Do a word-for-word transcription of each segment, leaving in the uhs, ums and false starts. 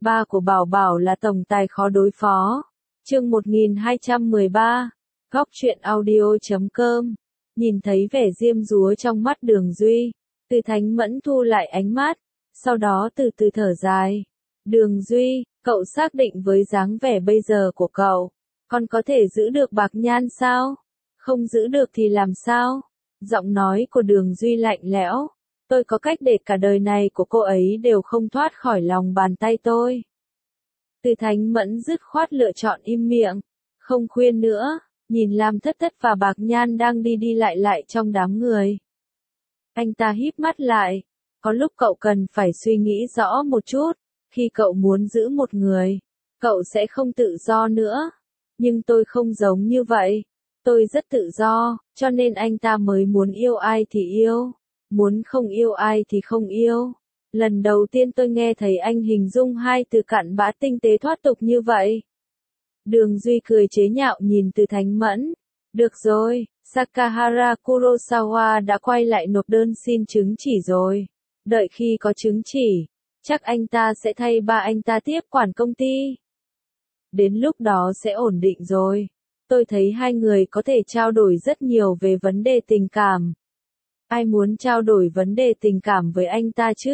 Ba của Bảo Bảo là tổng tài khó đối phó. Chương một nghìn hai trăm mười ba. Góc truyện audio chấm com. Nhìn thấy vẻ diêm dúa trong mắt Đường Duy, Từ Thánh Mẫn thu lại ánh mắt, sau đó từ từ thở dài. Đường Duy, cậu xác định với dáng vẻ bây giờ của cậu, còn có thể giữ được Bạc Nhan sao? Không giữ được thì làm sao? Giọng nói của Đường Duy lạnh lẽo. Tôi có cách để cả đời này của cô ấy đều không thoát khỏi lòng bàn tay tôi. Từ Thánh Mẫn dứt khoát lựa chọn im miệng, không khuyên nữa, nhìn Lam Thất Thất và Bạc Nhan đang đi đi lại lại trong đám người. Anh ta híp mắt lại, có lúc cậu cần phải suy nghĩ rõ một chút, khi cậu muốn giữ một người, cậu sẽ không tự do nữa. Nhưng tôi không giống như vậy, tôi rất tự do, cho nên anh ta mới muốn yêu ai thì yêu, muốn không yêu ai thì không yêu. Lần đầu tiên tôi nghe thấy anh hình dung hai từ cặn bã tinh tế thoát tục như vậy. Đường Duy cười chế nhạo nhìn Từ Thánh Mẫn. Được rồi, Sakahara Kurosawa đã quay lại nộp đơn xin chứng chỉ rồi. Đợi khi có chứng chỉ, chắc anh ta sẽ thay ba anh ta tiếp quản công ty. Đến lúc đó sẽ ổn định rồi. Tôi thấy hai người có thể trao đổi rất nhiều về vấn đề tình cảm. Ai muốn trao đổi vấn đề tình cảm với anh ta chứ?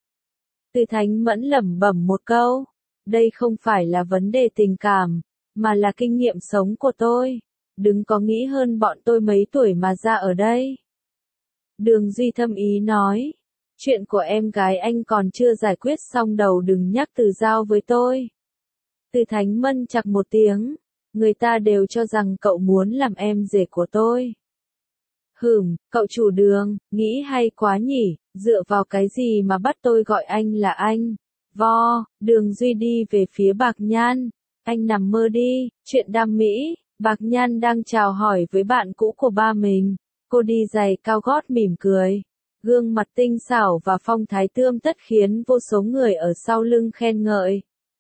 Từ Thánh Mẫn lẩm bẩm một câu. Đây không phải là vấn đề tình cảm, mà là kinh nghiệm sống của tôi. Đừng có nghĩ hơn bọn tôi mấy tuổi mà ra ở đây. Đường Duy thâm ý nói. Chuyện của em gái anh còn chưa giải quyết xong đầu đừng nhắc Từ Giao với tôi. Từ Thánh Mẫn chặt một tiếng. Người ta đều cho rằng cậu muốn làm em rể của tôi. Hừm, cậu chủ Đường, nghĩ hay quá nhỉ, dựa vào cái gì mà bắt tôi gọi anh là anh? Vo, Đường Duy đi về phía Bạc Nhan. Anh nằm mơ đi, chuyện đam mỹ. Bạc Nhan đang chào hỏi với bạn cũ của ba mình. Cô đi giày cao gót mỉm cười. Gương mặt tinh xảo và phong thái tươm tất khiến vô số người ở sau lưng khen ngợi.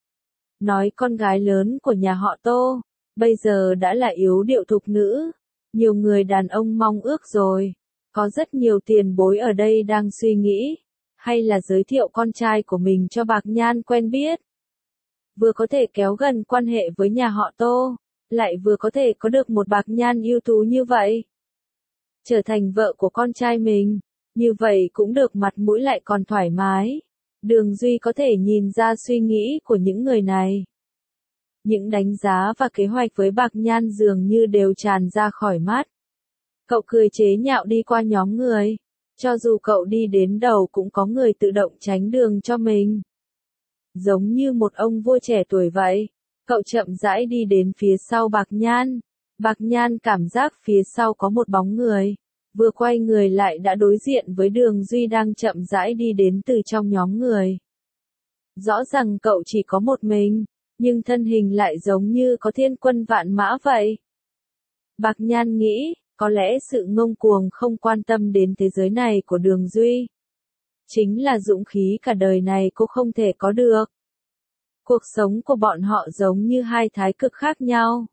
Nói con gái lớn của nhà họ Tô, bây giờ đã là yếu điệu thục nữ. Nhiều người đàn ông mong ước rồi. Có rất nhiều tiền bối ở đây đang suy nghĩ, hay là giới thiệu con trai của mình cho Bạc Nhan quen biết. Vừa có thể kéo gần quan hệ với nhà họ Tô, lại vừa có thể có được một Bạc Nhan ưu tú như vậy. Trở thành vợ của con trai mình, như vậy cũng được mặt mũi lại còn thoải mái. Đường Duy có thể nhìn ra suy nghĩ của những người này. Những đánh giá và kế hoạch với Bạc Nhan dường như đều tràn ra khỏi mắt. Cậu cười chế nhạo đi qua nhóm người. Cho dù cậu đi đến đầu cũng có người tự động tránh đường cho mình. Giống như một ông vua trẻ tuổi vậy. Cậu chậm rãi đi đến phía sau Bạc Nhan. Bạc Nhan cảm giác phía sau có một bóng người. Vừa quay người lại đã đối diện với Đường Duy đang chậm rãi đi đến từ trong nhóm người. Rõ ràng cậu chỉ có một mình, nhưng thân hình lại giống như có thiên quân vạn mã vậy. Bạc Nhan nghĩ, có lẽ sự ngông cuồng không quan tâm đến thế giới này của Đường Duy chính là dũng khí cả đời này cô không thể có được. Cuộc sống của bọn họ giống như hai thái cực khác nhau.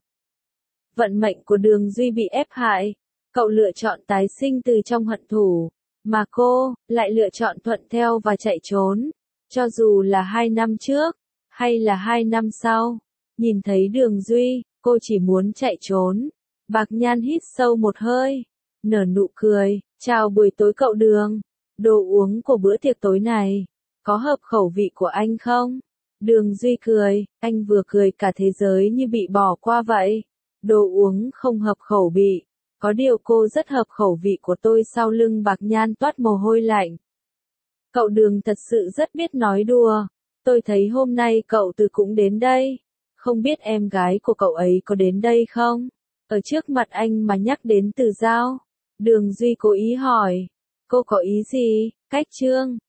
Vận mệnh của Đường Duy bị ép hại, cậu lựa chọn tái sinh từ trong hận thù, mà cô lại lựa chọn thuận theo và chạy trốn. Cho dù là hai năm trước, hay là hai năm sau, nhìn thấy Đường Duy, cô chỉ muốn chạy trốn. Bạc Nhan hít sâu một hơi, nở nụ cười, chào buổi tối cậu Đường. Đồ uống của bữa tiệc tối này, có hợp khẩu vị của anh không? Đường Duy cười, anh vừa cười cả thế giới như bị bỏ qua vậy. Đồ uống không hợp khẩu vị, có điều cô rất hợp khẩu vị của tôi. Sau lưng Bạc Nhan toát mồ hôi lạnh. Cậu Đường thật sự rất biết nói đùa. Tôi thấy hôm nay cậu Từ cũng đến đây. Không biết em gái của cậu ấy có đến đây không? Ở trước mặt anh mà nhắc đến Từ Giao. Đường Duy cố ý hỏi. Cô có ý gì? Cách Trương.